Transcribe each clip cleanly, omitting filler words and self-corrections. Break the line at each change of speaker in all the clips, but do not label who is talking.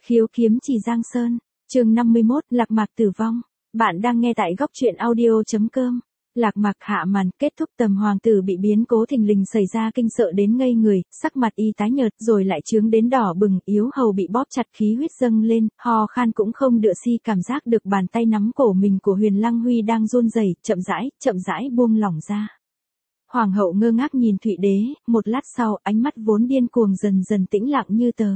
Khiếu kiếm chỉ Giang Sơn, chương 51, Lạc Mạc tử vong. Bạn đang nghe tại góc truyện audio.com. Lạc Mạc hạ màn, kết thúc Tầm hoàng tử bị biến cố thình lình xảy ra kinh sợ đến ngây người, sắc mặt y tái nhợt rồi lại chướng đến đỏ bừng, yếu hầu bị bóp chặt khí huyết dâng lên, ho khan cũng không đựa si, cảm giác được bàn tay nắm cổ mình của Huyền Lăng Huy đang run rẩy, chậm rãi buông lỏng ra. Hoàng hậu ngơ ngác nhìn Thụy Đế, một lát sau, ánh mắt vốn điên cuồng dần dần tĩnh lặng như tờ.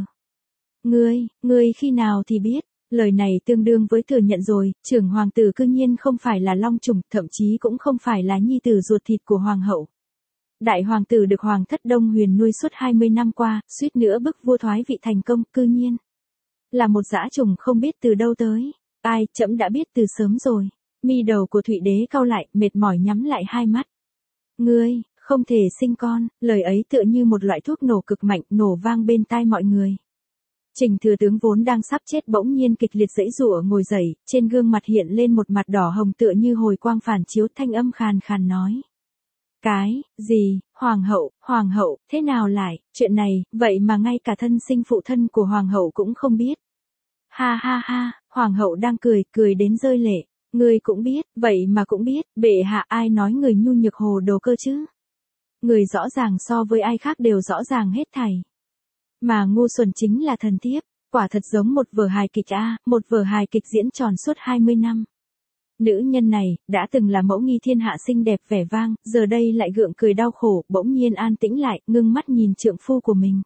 Ngươi khi nào thì biết, lời này tương đương với thừa nhận rồi, trưởng hoàng tử cư nhiên không phải là long trùng, thậm chí cũng không phải là nhi tử ruột thịt của hoàng hậu. Đại hoàng tử được hoàng thất Đông Huyền nuôi suốt 20 năm qua, suýt nữa bức vua thoái vị thành công, cư nhiên là một dã trùng không biết từ đâu tới. Ai, trẫm đã biết từ sớm rồi. Mi đầu của Thụy Đế cau lại, mệt mỏi nhắm lại hai mắt. Ngươi không thể sinh con, lời ấy tựa như một loại thuốc nổ cực mạnh, nổ vang bên tai mọi người. Trình thừa tướng vốn đang sắp chết bỗng nhiên kịch liệt giãy giụa ngồi dậy, trên gương mặt hiện lên một mặt đỏ hồng tựa như hồi quang phản chiếu, thanh âm khàn khàn nói. Cái gì, hoàng hậu, thế nào lại, chuyện này, vậy mà ngay cả thân sinh phụ thân của hoàng hậu cũng không biết. Ha ha ha, hoàng hậu đang cười đến rơi lệ. Người cũng biết, vậy mà cũng biết, bệ hạ ai nói người nhu nhược hồ đồ cơ chứ. Người rõ ràng so với ai khác đều rõ ràng hết thảy. Mà ngu xuẩn chính là thần thiếp, quả thật giống một vở hài kịch một vở hài kịch diễn tròn suốt 20 năm. Nữ nhân này, đã từng là mẫu nghi thiên hạ xinh đẹp vẻ vang, giờ đây lại gượng cười đau khổ, bỗng nhiên an tĩnh lại, ngưng mắt nhìn trượng phu của mình.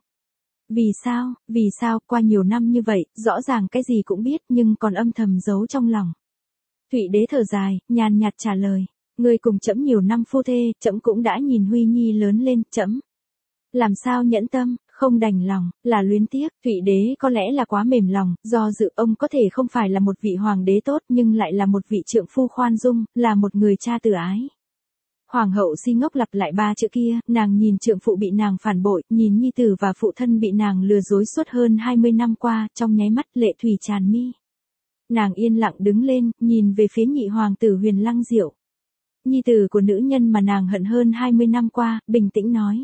Vì sao, qua nhiều năm như vậy, rõ ràng cái gì cũng biết nhưng còn âm thầm giấu trong lòng. Thụy Đế thở dài, nhàn nhạt trả lời, ngươi cùng trẫm nhiều năm phu thê, trẫm cũng đã nhìn Huy Nhi lớn lên, trẫm làm sao nhẫn tâm, không đành lòng, là luyến tiếc. Thụy Đế có lẽ là quá mềm lòng, do dự ông có thể không phải là một vị hoàng đế tốt nhưng lại là một vị trượng phu khoan dung, là một người cha từ ái. Hoàng hậu si ngốc lặp lại ba chữ kia, nàng nhìn trượng phụ bị nàng phản bội, nhìn nhi tử và phụ thân bị nàng lừa dối suốt hơn 20 năm qua, trong nháy mắt lệ thủy tràn mi. Nàng yên lặng đứng lên, nhìn về phía nhị hoàng tử Huyền Lăng Diệu. Nhi tử của nữ nhân mà nàng hận hơn 20 năm qua, bình tĩnh nói.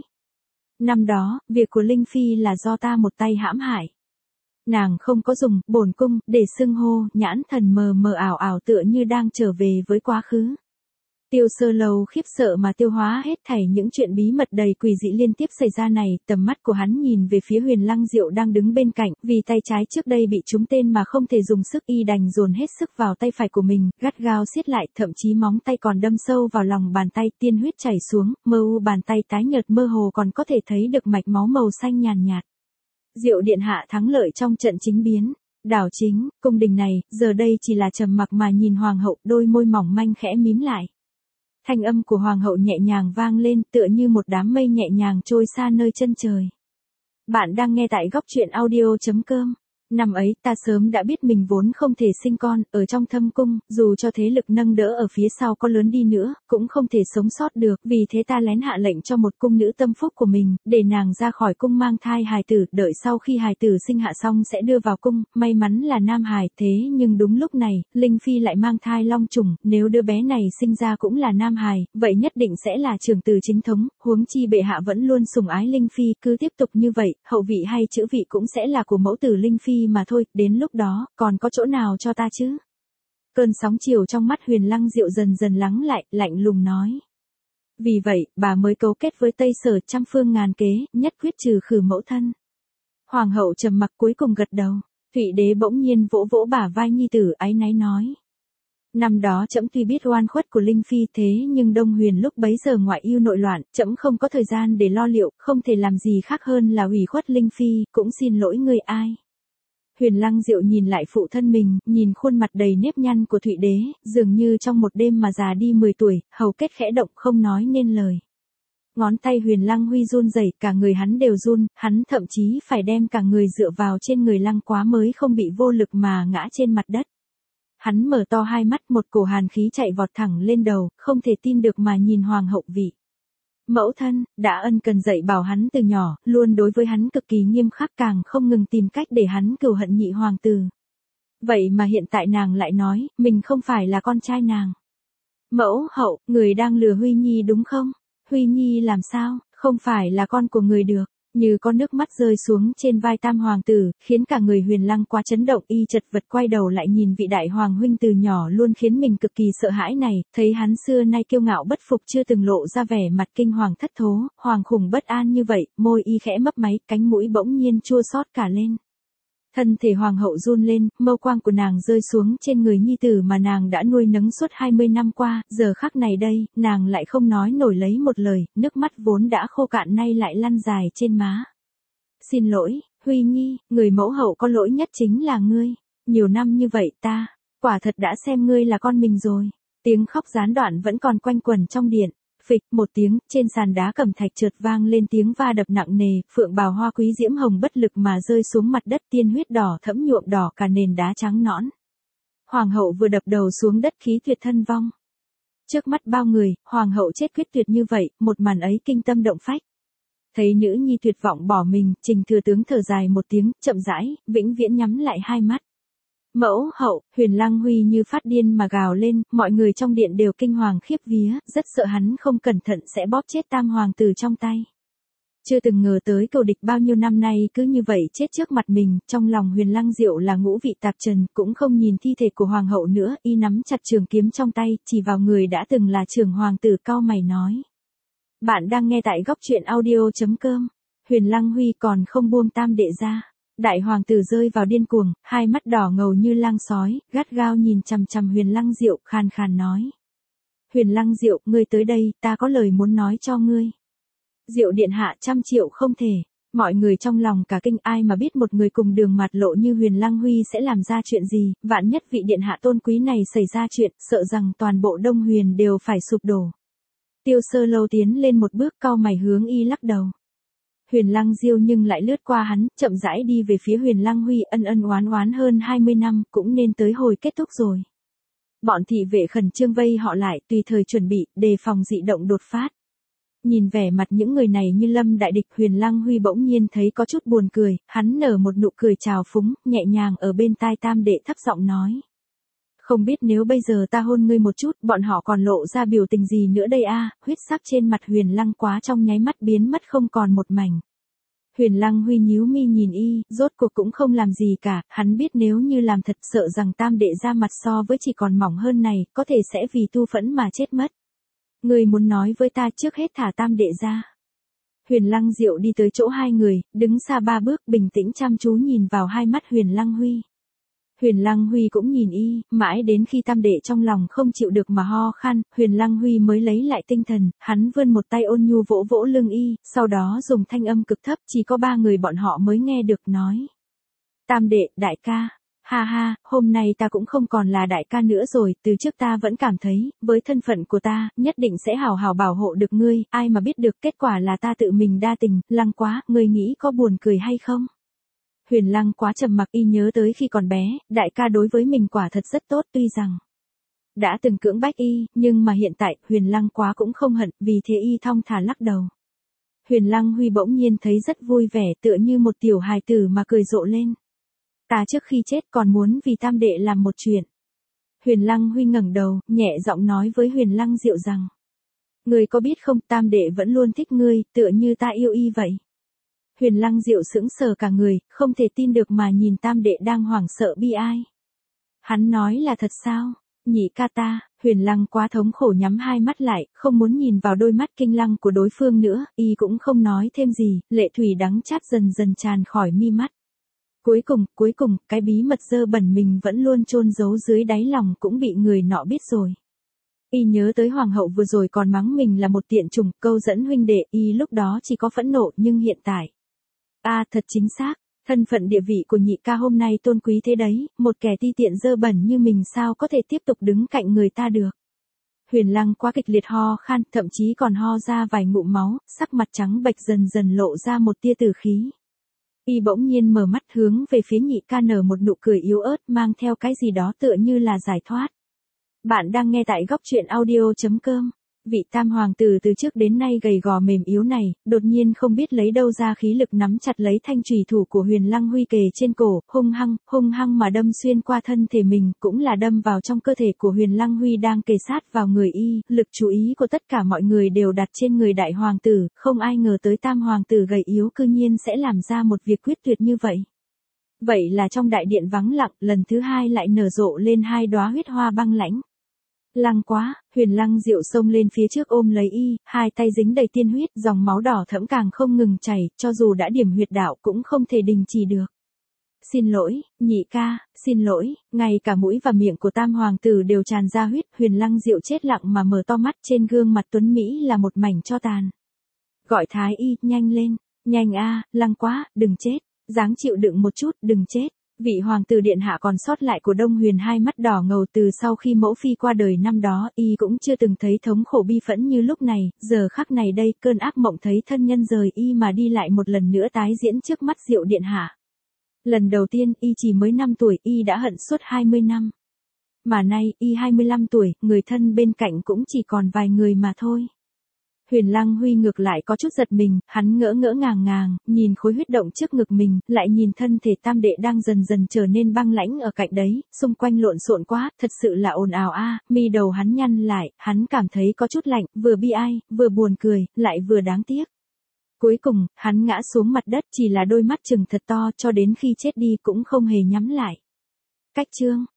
Năm đó, việc của Linh Phi là do ta một tay hãm hại. Nàng không có dùng bổn cung để xưng hô, nhãn thần mờ mờ ảo ảo tựa như đang trở về với quá khứ. Tiêu Sơ Lâu khiếp sợ mà tiêu hóa hết thảy những chuyện bí mật đầy quỷ dị liên tiếp xảy ra này, tầm mắt của hắn nhìn về phía Huyền Lăng Diệu đang đứng bên cạnh, vì tay trái trước đây bị trúng tên mà không thể dùng sức y đành dồn hết sức vào tay phải của mình, gắt gao siết lại, thậm chí móng tay còn đâm sâu vào lòng bàn tay, tiên huyết chảy xuống, mờ u bàn tay tái nhợt mơ hồ còn có thể thấy được mạch máu màu xanh nhàn nhạt. Diệu điện hạ thắng lợi trong trận chính biến. Đảo chính, cung đình này, giờ đây chỉ là trầm mặc mà nhìn hoàng hậu, đôi môi mỏng manh khẽ mím lại. Thanh âm của hoàng hậu nhẹ nhàng vang lên tựa như một đám mây nhẹ nhàng trôi xa nơi chân trời. Bạn đang nghe tại góc truyện audio.com. Năm ấy ta sớm đã biết mình vốn không thể sinh con, ở trong thâm cung, dù cho thế lực nâng đỡ ở phía sau có lớn đi nữa, cũng không thể sống sót được, vì thế ta lén hạ lệnh cho một cung nữ tâm phúc của mình, để nàng ra khỏi cung mang thai hài tử, đợi sau khi hài tử sinh hạ xong sẽ đưa vào cung, may mắn là nam hài, thế nhưng đúng lúc này, Linh Phi lại mang thai long trùng, nếu đứa bé này sinh ra cũng là nam hài, vậy nhất định sẽ là trưởng tử chính thống, huống chi bệ hạ vẫn luôn sủng ái Linh Phi, cứ tiếp tục như vậy, hậu vị hay chữ vị cũng sẽ là của mẫu tử Linh Phi mà thôi, đến lúc đó, còn có chỗ nào cho ta chứ? Cơn sóng chiều trong mắt Huyền Lăng Diệu dần dần lắng lại, lạnh lùng nói. Vì vậy, bà mới cấu kết với Tây Sở trăm phương ngàn kế, nhất quyết trừ khử mẫu thân. Hoàng hậu trầm mặc cuối cùng gật đầu, Thụy Đế bỗng nhiên vỗ vỗ bả vai nhi tử áy náy nói. Năm đó trẫm tuy biết oan khuất của Linh Phi thế nhưng Đông Huyền lúc bấy giờ ngoại yêu nội loạn, trẫm không có thời gian để lo liệu, không thể làm gì khác hơn là ủy khuất Linh Phi, cũng xin lỗi người ai. Huyền Lăng Diệu nhìn lại phụ thân mình, nhìn khuôn mặt đầy nếp nhăn của Thụy Đế, dường như trong một đêm mà già đi 10 tuổi, hầu kết khẽ động không nói nên lời. Ngón tay Huyền Lăng Huy run rẩy, cả người hắn đều run, hắn thậm chí phải đem cả người dựa vào trên người Lăng Quá mới không bị vô lực mà ngã trên mặt đất. Hắn mở to hai mắt, một cổ hàn khí chạy vọt thẳng lên đầu, không thể tin được mà nhìn hoàng hậu vị. Mẫu thân, đã ân cần dạy bảo hắn từ nhỏ, luôn đối với hắn cực kỳ nghiêm khắc, càng không ngừng tìm cách để hắn cừu hận nhị hoàng tử. Vậy mà hiện tại nàng lại nói, mình không phải là con trai nàng. Mẫu hậu, người đang lừa Huy Nhi đúng không? Huy Nhi làm sao, không phải là con của người được. Như có nước mắt rơi xuống trên vai tam hoàng tử, khiến cả người Huyền Lăng Quá chấn động, y chật vật quay đầu lại nhìn vị đại hoàng huynh từ nhỏ luôn khiến mình cực kỳ sợ hãi này, thấy hắn xưa nay kiêu ngạo bất phục chưa từng lộ ra vẻ mặt kinh hoàng thất thố, hoàng khủng bất an như vậy, môi y khẽ mấp máy, cánh mũi bỗng nhiên chua xót cả lên. Thân thể hoàng hậu run lên, mâu quang của nàng rơi xuống trên người nhi tử mà nàng đã nuôi nấng suốt 20 năm qua, giờ khắc này đây, nàng lại không nói nổi lấy một lời, nước mắt vốn đã khô cạn nay lại lăn dài trên má. Xin lỗi, Huy Nhi, người mẫu hậu có lỗi nhất chính là ngươi. Nhiều năm như vậy ta, quả thật đã xem ngươi là con mình rồi. Tiếng khóc gián đoạn vẫn còn quanh quẩn trong điện. Phịch một tiếng, trên sàn đá cẩm thạch chợt vang lên tiếng va đập nặng nề, phượng bào hoa quý diễm hồng bất lực mà rơi xuống mặt đất, tiên huyết đỏ thẫm nhuộm đỏ cả nền đá trắng nõn. Hoàng hậu vừa đập đầu xuống đất khí tuyệt thân vong. Trước mắt bao người, hoàng hậu chết quyết tuyệt như vậy, một màn ấy kinh tâm động phách. Thấy nữ nhi tuyệt vọng bỏ mình, Trình thừa tướng thở dài một tiếng, chậm rãi, vĩnh viễn nhắm lại hai mắt. Mẫu hậu, Huyền Lăng Huy như phát điên mà gào lên, mọi người trong điện đều kinh hoàng khiếp vía, rất sợ hắn không cẩn thận sẽ bóp chết tam hoàng tử trong tay. Chưa từng ngờ tới cừu địch bao nhiêu năm nay cứ như vậy chết trước mặt mình, trong lòng Huyền Lăng Diệu là ngũ vị tạp trần, cũng không nhìn thi thể của hoàng hậu nữa, y nắm chặt trường kiếm trong tay, chỉ vào người đã từng là trưởng hoàng tử, cau mày nói. Bạn đang nghe tại góc truyện audio.com. Huyền Lăng Huy còn không buông tam đệ ra. Đại hoàng tử rơi vào điên cuồng, hai mắt đỏ ngầu như lang sói, gắt gao nhìn chằm chằm Huyền Lăng Diệu, khàn khàn nói. Huyền Lăng Diệu, ngươi tới đây, ta có lời muốn nói cho ngươi. Diệu điện hạ 100 triệu không thể. Mọi người trong lòng cả kinh, ai mà biết một người cùng đường mặt lộ như Huyền Lăng Huy sẽ làm ra chuyện gì, vạn nhất vị điện hạ tôn quý này xảy ra chuyện, sợ rằng toàn bộ Đông Huyền đều phải sụp đổ. Tiêu Sơ Lâu tiến lên một bước, cau mày hướng y lắc đầu. Huyền Lăng Diêu nhưng lại lướt qua hắn, chậm rãi đi về phía Huyền Lăng Huy, ân ân oán oán hơn 20 năm, cũng nên tới hồi kết thúc rồi. Bọn thị vệ khẩn trương vây họ lại, tùy thời chuẩn bị, đề phòng dị động đột phát. Nhìn vẻ mặt những người này như lâm đại địch, Huyền Lăng Huy bỗng nhiên thấy có chút buồn cười, hắn nở một nụ cười trào phúng, nhẹ nhàng ở bên tai tam đệ thấp giọng nói. Không biết nếu bây giờ ta hôn ngươi một chút, bọn họ còn lộ ra biểu tình gì nữa đây a? Huyết sắc trên mặt Huyền Lăng Quá trong nháy mắt biến mất không còn một mảnh. Huyền Lăng Huy nhíu mi nhìn y, rốt cuộc cũng không làm gì cả, hắn biết nếu như làm thật sợ rằng tam đệ ra mặt so với chỉ còn mỏng hơn này, có thể sẽ vì tu phẫn mà chết mất. Ngươi muốn nói với ta trước hết thả tam đệ ra. Huyền Lăng Diệu đi tới chỗ hai người, đứng xa 3 bước, bình tĩnh chăm chú nhìn vào hai mắt Huyền Lăng Huy. Huyền Lăng Huy cũng nhìn y, mãi đến khi tam đệ trong lòng không chịu được mà ho khan, Huyền Lăng Huy mới lấy lại tinh thần, hắn vươn một tay ôn nhu vỗ vỗ lưng y, sau đó dùng thanh âm cực thấp, chỉ có 3 người bọn họ mới nghe được nói. Tam đệ, đại ca, ha ha, hôm nay ta cũng không còn là đại ca nữa rồi, từ trước ta vẫn cảm thấy, với thân phận của ta, nhất định sẽ hào hào bảo hộ được ngươi, ai mà biết được kết quả là ta tự mình đa tình, Lăng Quá, ngươi nghĩ có buồn cười hay không? Huyền Lăng Quá trầm mặc, y nhớ tới khi còn bé, đại ca đối với mình quả thật rất tốt, tuy rằng đã từng cưỡng bách y, nhưng mà hiện tại, Huyền Lăng Quá cũng không hận, vì thế y thong thả lắc đầu. Huyền Lăng Huy bỗng nhiên thấy rất vui vẻ, tựa như một tiểu hài tử mà cười rộ lên. Ta trước khi chết còn muốn vì tam đệ làm một chuyện. Huyền Lăng Huy ngẩng đầu, nhẹ giọng nói với Huyền Lăng Diệu rằng. Ngươi có biết không, tam đệ vẫn luôn thích ngươi, tựa như ta yêu y vậy. Huyền Lăng Diệu sững sờ cả người, không thể tin được mà nhìn tam đệ đang hoảng sợ bi ai. Hắn nói là thật sao? Nhị ca ta, Huyền Lăng Quá thống khổ nhắm hai mắt lại, không muốn nhìn vào đôi mắt kinh lăng của đối phương nữa, y cũng không nói thêm gì, lệ thủy đắng chát dần dần tràn khỏi mi mắt. Cuối cùng, cái bí mật dơ bẩn mình vẫn luôn chôn giấu dưới đáy lòng cũng bị người nọ biết rồi. Y nhớ tới hoàng hậu vừa rồi còn mắng mình là một tiện chủng, câu dẫn huynh đệ, y lúc đó chỉ có phẫn nộ, nhưng hiện tại. Thật chính xác, thân phận địa vị của nhị ca hôm nay tôn quý thế đấy, một kẻ ti tiện dơ bẩn như mình sao có thể tiếp tục đứng cạnh người ta được. Huyền Lăng Quá kịch liệt ho khan, thậm chí còn ho ra vài ngụm máu, sắc mặt trắng bệch dần dần lộ ra một tia tử khí. Y bỗng nhiên mở mắt hướng về phía nhị ca, nở một nụ cười yếu ớt mang theo cái gì đó tựa như là giải thoát. Bạn đang nghe tại góc truyện audio.com. Vị tam hoàng tử từ trước đến nay gầy gò mềm yếu này, đột nhiên không biết lấy đâu ra khí lực nắm chặt lấy thanh chùy thủ của Huyền Lăng Huy kề trên cổ, hung hăng mà đâm xuyên qua thân thể mình, cũng là đâm vào trong cơ thể của Huyền Lăng Huy đang kề sát vào người y. Lực chú ý của tất cả mọi người đều đặt trên người đại hoàng tử, không ai ngờ tới tam hoàng tử gầy yếu cư nhiên sẽ làm ra một việc quyết tuyệt như vậy. Vậy là trong đại điện vắng lặng, lần thứ hai lại nở rộ lên hai đóa huyết hoa băng lãnh. Lăng quá, Huyền Lăng Diệu xông lên phía trước ôm lấy y, hai tay dính đầy tiên huyết, dòng máu đỏ thẫm càng không ngừng chảy, cho dù đã điểm huyệt đạo cũng không thể đình chỉ được. Xin lỗi, nhị ca, xin lỗi, ngay cả mũi và miệng của tam hoàng tử đều tràn ra huyết, Huyền Lăng Diệu chết lặng mà mở to mắt, trên gương mặt tuấn Mỹ là một mảnh tro tàn. Gọi thái y, nhanh lên, nhanh a, Lăng quá, đừng chết, dáng chịu đựng một chút, đừng chết. Vị hoàng tử điện hạ còn sót lại của Đông Huyền hai mắt đỏ ngầu từ sau khi mẫu phi qua đời năm đó, y cũng chưa từng thấy thống khổ bi phẫn như lúc này, giờ khắc này đây, cơn ác mộng thấy thân nhân rời y mà đi lại một lần nữa tái diễn trước mắt Diệu điện hạ. Lần đầu tiên, y chỉ mới 5 tuổi, y đã hận suốt 20 năm. Mà nay, y 25 tuổi, người thân bên cạnh cũng chỉ còn vài người mà thôi. Huyền Lăng Huy ngược lại có chút giật mình, hắn ngỡ ngàng, nhìn khối huyết động trước ngực mình, lại nhìn thân thể tam đệ đang dần dần trở nên băng lãnh ở cạnh đấy, xung quanh lộn xộn quá, thật sự là ồn ào a. Mi đầu hắn nhăn lại, hắn cảm thấy có chút lạnh, vừa bi ai, vừa buồn cười, lại vừa đáng tiếc. Cuối cùng, hắn ngã xuống mặt đất, chỉ là đôi mắt trừng thật to cho đến khi chết đi cũng không hề nhắm lại. Cách chương